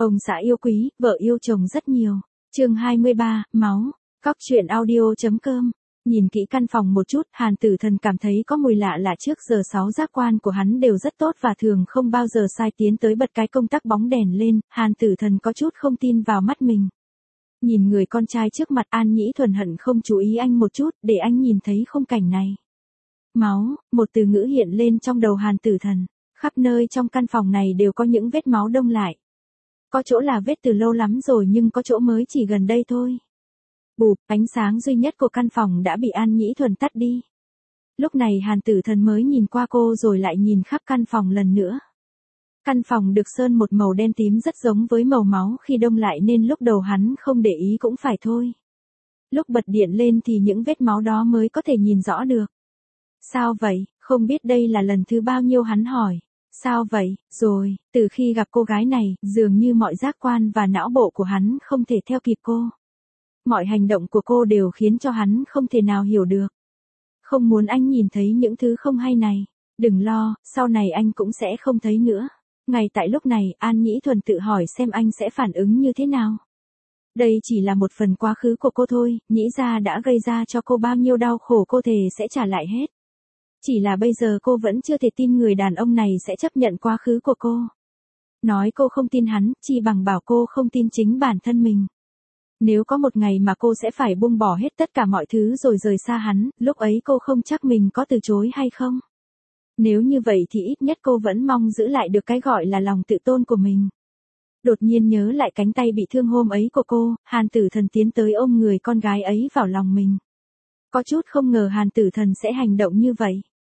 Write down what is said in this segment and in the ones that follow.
Ông xã yêu quý, vợ yêu chồng rất nhiều. Chương 23, máu. Cóc truyện audio.com. Nhìn kỹ căn phòng một chút, Hàn Tử Thần cảm thấy có mùi lạ lạ. Trước giờ 6 giác quan của hắn đều rất tốt và thường không bao giờ sai. Tiến tới bật cái công tắc bóng đèn lên, Hàn Tử Thần có chút không tin vào mắt mình. Nhìn người con trai trước mặt, An Nhĩ Thuần hận không chú ý anh một chút, để anh nhìn thấy khung cảnh này. Máu, một từ ngữ hiện lên trong đầu Hàn Tử Thần. Khắp nơi trong căn phòng này đều có những vết máu đông lại. Có chỗ là vết từ lâu lắm rồi nhưng có chỗ mới chỉ gần đây thôi. Bụp, ánh sáng duy nhất của căn phòng đã bị An Nhĩ Thuần tắt đi. Lúc này Hàn Tử Thần mới nhìn qua cô rồi lại nhìn khắp căn phòng lần nữa. Căn phòng được sơn một màu đen tím rất giống với màu máu khi đông lại nên lúc đầu hắn không để ý cũng phải thôi. Lúc bật điện lên thì những vết máu đó mới có thể nhìn rõ được. Sao vậy, không biết đây là lần thứ bao nhiêu hắn hỏi. Sao vậy, rồi, từ khi gặp cô gái này, dường như mọi giác quan và não bộ của hắn không thể theo kịp cô. Mọi hành động của cô đều khiến cho hắn không thể nào hiểu được. Không muốn anh nhìn thấy những thứ không hay này. Đừng lo, sau này anh cũng sẽ không thấy nữa. Ngay tại lúc này, An Nhĩ Thuần tự hỏi xem anh sẽ phản ứng như thế nào. Đây chỉ là một phần quá khứ của cô thôi, nghĩ ra đã gây ra cho cô bao nhiêu đau khổ cô thề sẽ trả lại hết. Chỉ là bây giờ cô vẫn chưa thể tin người đàn ông này sẽ chấp nhận quá khứ của cô. Nói cô không tin hắn, chỉ bằng bảo cô không tin chính bản thân mình. Nếu có một ngày mà cô sẽ phải buông bỏ hết tất cả mọi thứ rồi rời xa hắn, lúc ấy cô không chắc mình có từ chối hay không. Nếu như vậy thì ít nhất cô vẫn mong giữ lại được cái gọi là lòng tự tôn của mình. Đột nhiên nhớ lại cánh tay bị thương hôm ấy của cô, Hàn Tử Thần tiến tới ôm người con gái ấy vào lòng mình. Có chút không ngờ Hàn Tử Thần sẽ hành động như vậy.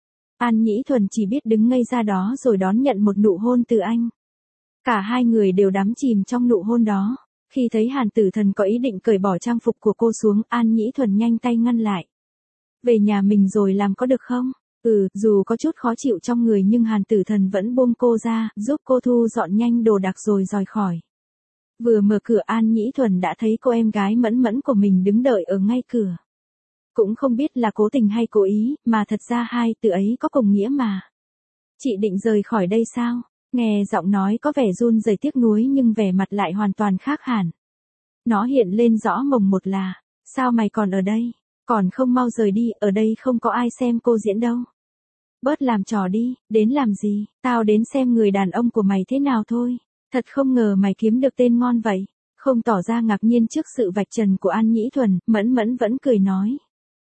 An Nhĩ Thuần chỉ biết đứng ngây ra đó rồi đón nhận một nụ hôn từ anh. Cả hai người đều đắm chìm trong nụ hôn đó. Khi thấy Hàn Tử Thần có ý định cởi bỏ trang phục của cô xuống, An Nhĩ Thuần nhanh tay ngăn lại. Về nhà mình rồi làm có được không? Dù có chút khó chịu trong người nhưng Hàn Tử Thần vẫn buông cô ra, giúp cô thu dọn nhanh đồ đạc rồi rời khỏi. Vừa mở cửa An Nhĩ Thuần đã thấy cô em gái mẫn mẫn của mình đứng đợi ở ngay cửa. Cũng không biết là cố tình hay cố ý, mà thật ra hai từ ấy có cùng nghĩa mà. Chị định rời khỏi đây sao? Nghe giọng nói có vẻ run rẩy tiếc nuối nhưng vẻ mặt lại hoàn toàn khác hẳn. Nó hiện lên rõ mồng một là, sao mày còn ở đây? Còn không mau rời đi, ở đây không có ai xem cô diễn đâu. Bớt làm trò đi, đến làm gì, tao đến xem người đàn ông của mày thế nào thôi. Thật không ngờ mày kiếm được tên ngon vậy. Không tỏ ra ngạc nhiên trước sự vạch trần của An Nhĩ Thuần, Mẫn Mẫn vẫn cười nói.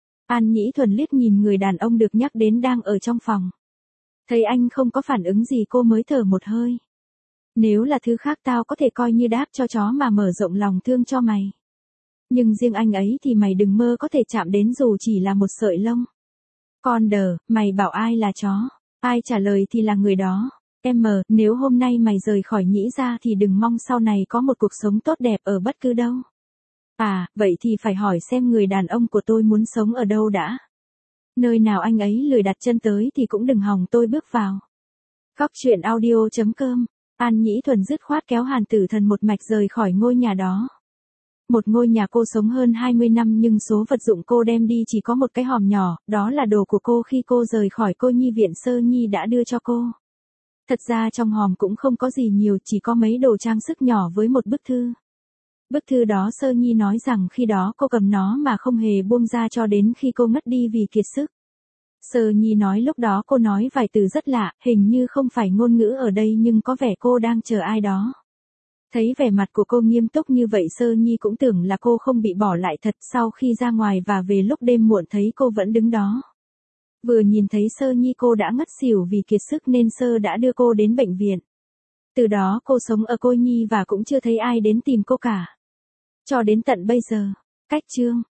An Nhĩ Thuần liếc nhìn người đàn ông được nhắc đến đang ở trong phòng. Thấy anh không có phản ứng gì cô mới thở một hơi. Nếu là thứ khác tao có thể coi như đáp cho chó mà mở rộng lòng thương cho mày. Nhưng riêng anh ấy thì mày đừng mơ có thể chạm đến dù chỉ là một sợi lông. Con đờ, mày bảo ai là chó? Ai trả lời thì là người đó. Nếu hôm nay mày rời khỏi Nhĩ ra thì đừng mong sau này có một cuộc sống tốt đẹp ở bất cứ đâu. À, vậy thì phải hỏi xem người đàn ông của tôi muốn sống ở đâu đã. Nơi nào anh ấy lười đặt chân tới thì cũng đừng hòng tôi bước vào. Cóc truyện audio.com. An Nhĩ Thuần dứt khoát kéo Hàn Tử Thần một mạch rời khỏi ngôi nhà đó. Một ngôi nhà cô sống hơn 20 năm nhưng số vật dụng cô đem đi chỉ có một cái hòm nhỏ, đó là đồ của cô khi cô rời khỏi cô nhi viện Sơ Nhi đã đưa cho cô. Thật ra trong hòm cũng không có gì nhiều, chỉ có mấy đồ trang sức nhỏ với một bức thư. Bức thư đó Sơ Nhi nói rằng khi đó cô cầm nó mà không hề buông ra cho đến khi cô ngất đi vì kiệt sức. Sơ Nhi nói lúc đó cô nói vài từ rất lạ, hình như không phải ngôn ngữ ở đây nhưng có vẻ cô đang chờ ai đó. Thấy vẻ mặt của cô nghiêm túc như vậy Sơ Nhi cũng tưởng là cô không bị bỏ lại thật. Sau khi ra ngoài và về lúc đêm muộn thấy cô vẫn đứng đó. Vừa nhìn thấy Sơ Nhi cô đã ngất xỉu vì kiệt sức nên Sơ đã đưa cô đến bệnh viện. Từ đó cô sống ở Cô Nhi và cũng chưa thấy ai đến tìm cô cả. Cho đến tận bây giờ. Cách chương.